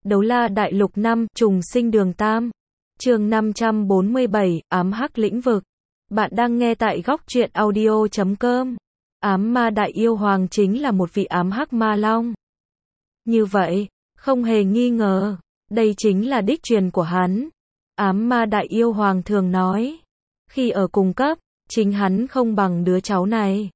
Đấu La Đại Lục 5, Trùng Sinh Đường Tam. Chương 547, Ám Hắc Lĩnh Vực. Bạn đang nghe tại góc truyện audio.com. Ám Ma Đại Yêu Hoàng chính là một vị ám hắc ma long. Như vậy, không hề nghi ngờ, đây chính là đích truyền của hắn. Ám Ma Đại Yêu Hoàng thường nói, khi ở cùng cấp, chính hắn không bằng đứa cháu này.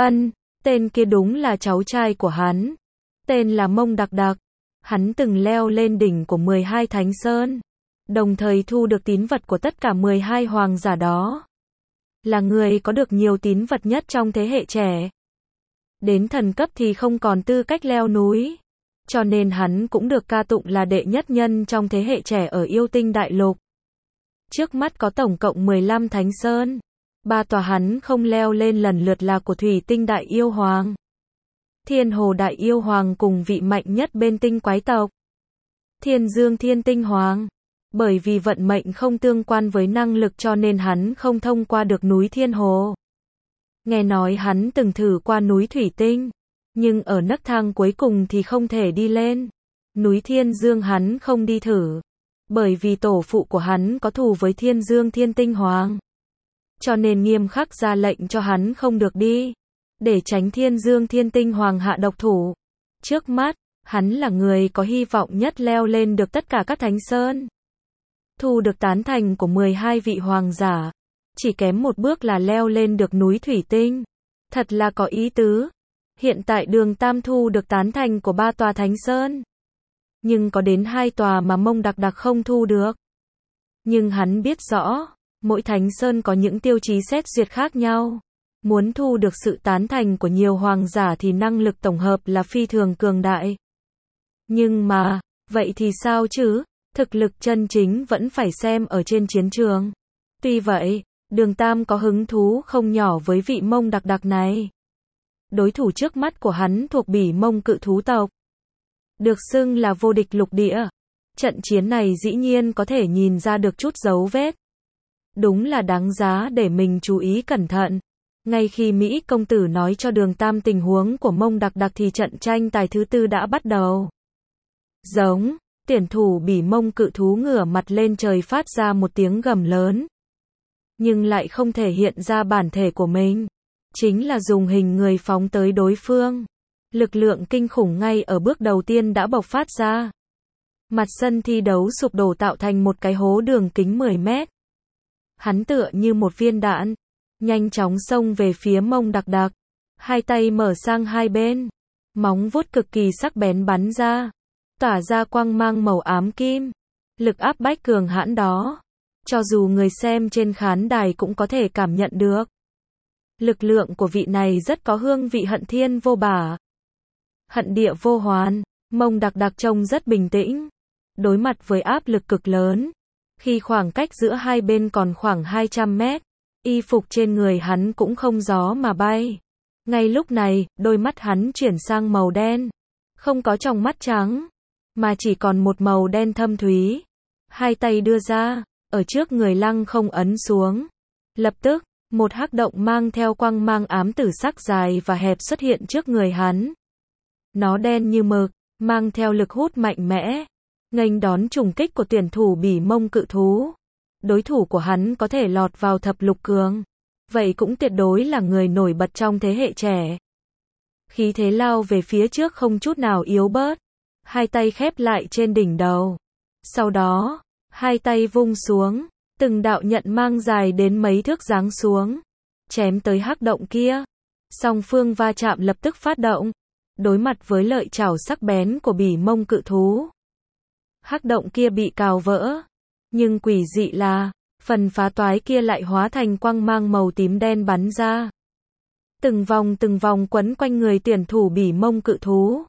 Tên kia đúng là cháu trai của hắn. Tên là Mông Đặc Đặc. Hắn từng leo lên đỉnh của 12 Thánh Sơn, đồng thời thu được tín vật của tất cả 12 hoàng giả đó. Là người có được nhiều tín vật nhất trong thế hệ trẻ. Đến thần cấp thì không còn tư cách leo núi, cho nên hắn cũng được ca tụng là đệ nhất nhân trong thế hệ trẻ ở Yêu Tinh Đại Lục. Trước mắt có tổng cộng 15 Thánh Sơn. 3 tòa hắn không leo lên lần lượt là của Thủy Tinh Đại Yêu Hoàng, Thiên Hồ Đại Yêu Hoàng cùng vị mạnh nhất bên tinh quái tộc, Thiên Dương Thiên Tinh Hoàng. Bởi vì vận mệnh không tương quan với năng lực cho nên hắn không thông qua được núi Thiên Hồ. Nghe nói hắn từng thử qua núi Thủy Tinh, nhưng ở nấc thang cuối cùng thì không thể đi lên. Núi Thiên Dương hắn không đi thử, bởi vì tổ phụ của hắn có thù với Thiên Dương Thiên Tinh Hoàng, cho nên nghiêm khắc ra lệnh cho hắn không được đi, để tránh Thiên Dương Thiên Tinh Hoàng hạ độc thủ. Trước mắt, hắn là người có hy vọng nhất leo lên được tất cả các Thánh Sơn, thu được tán thành của 12 vị hoàng giả, chỉ kém một bước là leo lên được núi Thủy Tinh. Thật là có ý tứ. Hiện tại Đường Tam thu được tán thành của 3 tòa Thánh Sơn, nhưng có đến 2 tòa mà Mông Đặc Đặc không thu được. Nhưng hắn biết rõ, mỗi Thánh Sơn có những tiêu chí xét duyệt khác nhau. Muốn thu được sự tán thành của nhiều hoàng giả thì năng lực tổng hợp là phi thường cường đại. Nhưng mà, vậy thì sao chứ? Thực lực chân chính vẫn phải xem ở trên chiến trường. Tuy vậy, Đường Tam có hứng thú không nhỏ với vị Mông Đặc Đặc này. Đối thủ trước mắt của hắn thuộc Bỉ Mông cự thú tộc, được xưng là vô địch lục địa. Trận chiến này dĩ nhiên có thể nhìn ra được chút dấu vết. Đúng là đáng giá để mình chú ý cẩn thận. Ngay khi Mỹ công tử nói cho Đường Tam tình huống của Mông Đặc Đặc thì trận tranh tài thứ 4 đã bắt đầu. Giống, tuyển thủ Bỉ Mông cự thú ngửa mặt lên trời phát ra một tiếng gầm lớn, nhưng lại không thể hiện ra bản thể của mình, chính là dùng hình người phóng tới đối phương. Lực lượng kinh khủng ngay ở bước đầu tiên đã bộc phát ra. Mặt sân thi đấu sụp đổ tạo thành một cái hố đường kính 10 mét. Hắn tựa như một viên đạn, nhanh chóng xông về phía Mông Đặc Đặc, hai tay mở sang hai bên, móng vuốt cực kỳ sắc bén bắn ra, tỏa ra quang mang màu ám kim. Lực áp bách cường hãn đó, cho dù người xem trên khán đài cũng có thể cảm nhận được. Lực lượng của vị này rất có hương vị hận thiên vô bả, hận địa vô hoàn. Mông Đặc Đặc trông rất bình tĩnh, đối mặt với áp lực cực lớn. Khi khoảng cách giữa hai bên còn khoảng 200 mét, y phục trên người hắn cũng không gió mà bay. Ngay lúc này, đôi mắt hắn chuyển sang màu đen, không có tròng mắt trắng, mà chỉ còn một màu đen thâm thúy. Hai tay đưa ra, ở trước người lăng không ấn xuống. Lập tức, một hắc động mang theo quang mang ám tử sắc dài và hẹp xuất hiện trước người hắn. Nó đen như mực, mang theo lực hút mạnh mẽ, nghênh đón trùng kích của tuyển thủ Bỉ Mông cự thú. Đối thủ của hắn có thể lọt vào thập lục cường, vậy cũng tuyệt đối là người nổi bật trong thế hệ trẻ. Khí thế lao về phía trước không chút nào yếu bớt, hai tay khép lại trên đỉnh đầu. Sau đó, hai tay vung xuống, từng đạo nhận mang dài đến mấy thước giáng xuống, chém tới hắc động kia. Song phương va chạm lập tức phát động, đối mặt với lợi chảo sắc bén của Bỉ Mông cự thú. Hắc động kia bị cào vỡ, nhưng quỷ dị là, phần phá toái kia lại hóa thành quang mang màu tím đen bắn ra. Từng vòng quấn quanh người tuyển thủ Bỉ Mông cự thú.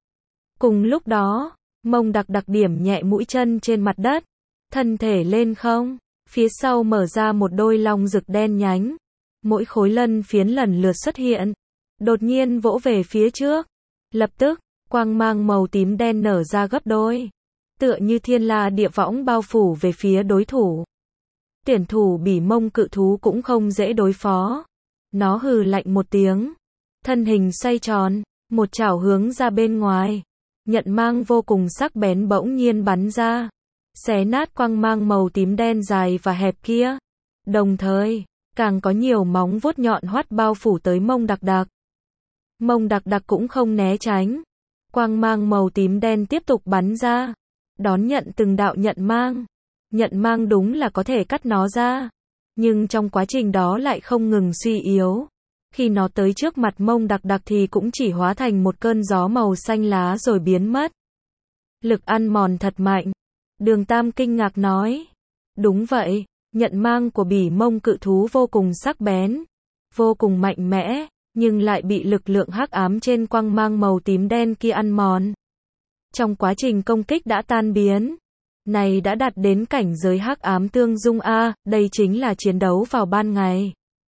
Cùng lúc đó, Mông Đặc Đặc điểm nhẹ mũi chân trên mặt đất, thân thể lên không, phía sau mở ra một đôi long rực đen nhánh. Mỗi khối lân phiến lần lượt xuất hiện, đột nhiên vỗ về phía trước. Lập tức, quang mang màu tím đen nở ra gấp đôi, tựa như thiên la địa võng bao phủ về phía đối thủ. Tuyển thủ Bỉ Mông cự thú cũng không dễ đối phó. Nó hừ lạnh một tiếng, thân hình xoay tròn, một chảo hướng ra bên ngoài, Nhận mang vô cùng sắc bén bỗng nhiên bắn ra, xé nát quang mang màu tím đen dài và hẹp kia. Đồng thời, càng có nhiều móng vuốt nhọn hoắt bao phủ tới Mông Đặc Đặc. Mông Đặc Đặc cũng không né tránh. Quang mang màu tím đen tiếp tục bắn ra, đón nhận từng đạo nhận mang. Nhận mang đúng là có thể cắt nó ra, nhưng trong quá trình đó lại không ngừng suy yếu. Khi nó tới trước mặt Mông Đặc Đặc thì cũng chỉ hóa thành một cơn gió màu xanh lá rồi biến mất. Lực ăn mòn thật mạnh. Đường Tam kinh ngạc nói. Đúng vậy, nhận mang của bỉ mông cự thú vô cùng sắc bén, vô cùng mạnh mẽ, nhưng lại bị lực lượng hắc ám trên quang mang màu tím đen kia ăn mòn. Trong quá trình công kích đã tan biến. Này đã đạt đến cảnh giới hắc ám tương dung a, đây chính là chiến đấu vào ban ngày.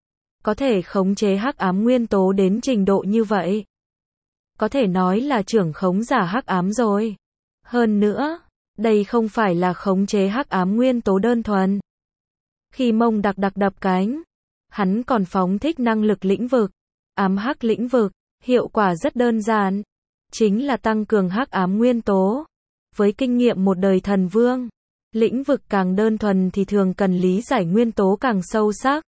Có thể khống chế hắc ám nguyên tố đến trình độ như vậy. Có thể nói là trưởng khống giả hắc ám rồi. Hơn nữa, đây không phải là khống chế hắc ám nguyên tố đơn thuần. Khi Mông Đặc Đặc đập cánh, hắn còn phóng thích năng lực lĩnh vực, ám hắc lĩnh vực, hiệu quả rất đơn giản, chính là tăng cường hắc ám nguyên tố. Với kinh nghiệm một đời thần vương, lĩnh vực càng đơn thuần thì thường cần lý giải nguyên tố càng sâu sắc.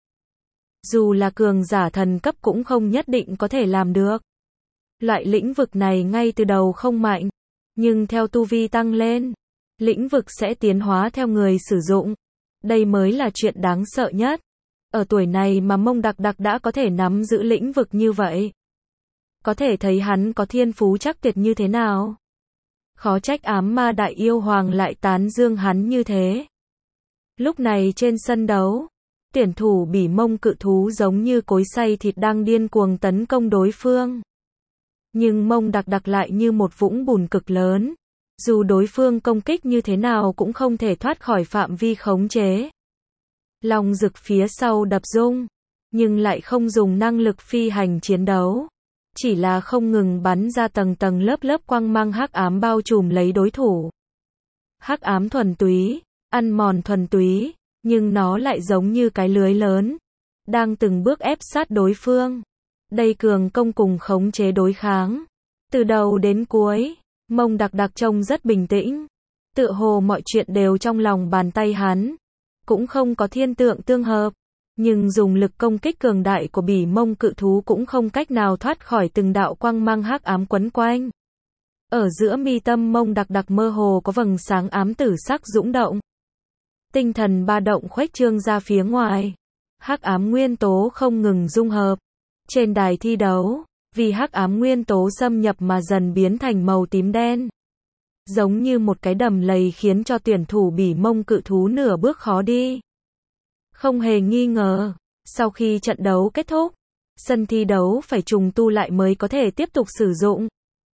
Dù là cường giả thần cấp cũng không nhất định có thể làm được. Loại lĩnh vực này ngay từ đầu không mạnh, nhưng theo tu vi tăng lên, lĩnh vực sẽ tiến hóa theo người sử dụng. Đây mới là chuyện đáng sợ nhất. Ở tuổi này mà Mông Đặc Đặc đã có thể nắm giữ lĩnh vực như vậy. Có thể thấy hắn có thiên phú chắc tuyệt như thế nào. Khó trách ám ma đại yêu hoàng lại tán dương hắn như thế. Lúc này trên sân đấu, tuyển thủ bỉ mông cự thú giống như cối xay thịt đang điên cuồng tấn công đối phương. Nhưng Mông Đặc Đặc lại như một vũng bùn cực lớn. Dù đối phương công kích như thế nào cũng không thể thoát khỏi phạm vi khống chế. Long Dực phía sau đập rung, nhưng lại không dùng năng lực phi hành chiến đấu. Chỉ là không ngừng bắn ra tầng tầng lớp lớp quang mang hắc ám bao trùm lấy đối thủ. Hắc ám thuần túy, ăn mòn thuần túy, nhưng nó lại giống như cái lưới lớn, đang từng bước ép sát đối phương. Đây cường công cùng khống chế đối kháng. Từ đầu đến cuối, Mông Đặc Đặc trông rất bình tĩnh. Tựa hồ mọi chuyện đều trong lòng bàn tay hắn. Cũng không có thiên tượng tương hợp. Nhưng dùng lực công kích cường đại của bỉ mông cự thú cũng không cách nào thoát khỏi từng đạo quang mang hắc ám quấn quanh. Ở giữa mi tâm Mông Đặc Đặc mơ hồ có vầng sáng ám tử sắc dũng động. Tinh thần ba động khuếch trương ra phía ngoài. Hắc ám nguyên tố không ngừng dung hợp. Trên đài thi đấu, vì hắc ám nguyên tố xâm nhập mà dần biến thành màu tím đen. Giống như một cái đầm lầy khiến cho tuyển thủ bỉ mông cự thú nửa bước khó đi. Không hề nghi ngờ, sau khi trận đấu kết thúc, sân thi đấu phải trùng tu lại mới có thể tiếp tục sử dụng.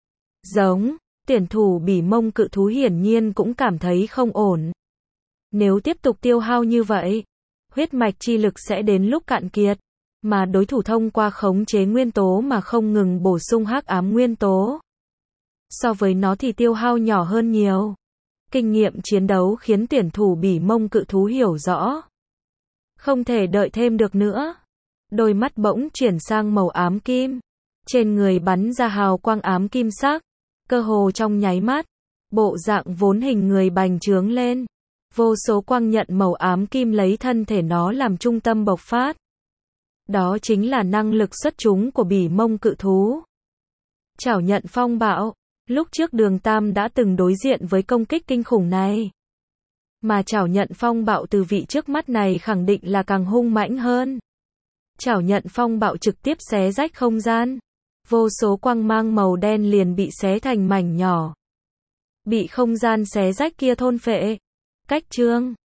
Tuyển thủ bỉ mông cự thú hiển nhiên cũng cảm thấy không ổn. Nếu tiếp tục tiêu hao như vậy, huyết mạch chi lực sẽ đến lúc cạn kiệt, mà đối thủ thông qua khống chế nguyên tố mà không ngừng bổ sung hắc ám nguyên tố. So với nó thì tiêu hao nhỏ hơn nhiều. Kinh nghiệm chiến đấu khiến tuyển thủ bỉ mông cự thú hiểu rõ. Không thể đợi thêm được nữa. Đôi mắt bỗng chuyển sang màu ám kim. Trên người bắn ra hào quang ám kim sắc. Cơ hồ trong nháy mắt, bộ dạng vốn hình người bành trướng lên. Vô số quang nhận màu ám kim lấy thân thể nó làm trung tâm bộc phát. Đó chính là năng lực xuất chúng của bỉ mông cự thú. Chảo nhận phong bạo. Lúc trước Đường Tam đã từng đối diện với công kích kinh khủng này. Mà chảo nhận phong bạo từ vị trước mắt này khẳng định là càng hung mãnh hơn. Chảo nhận phong bạo trực tiếp xé rách không gian. Vô số quang mang màu đen liền bị xé thành mảnh nhỏ. Bị không gian xé rách kia thôn phệ. Cách chương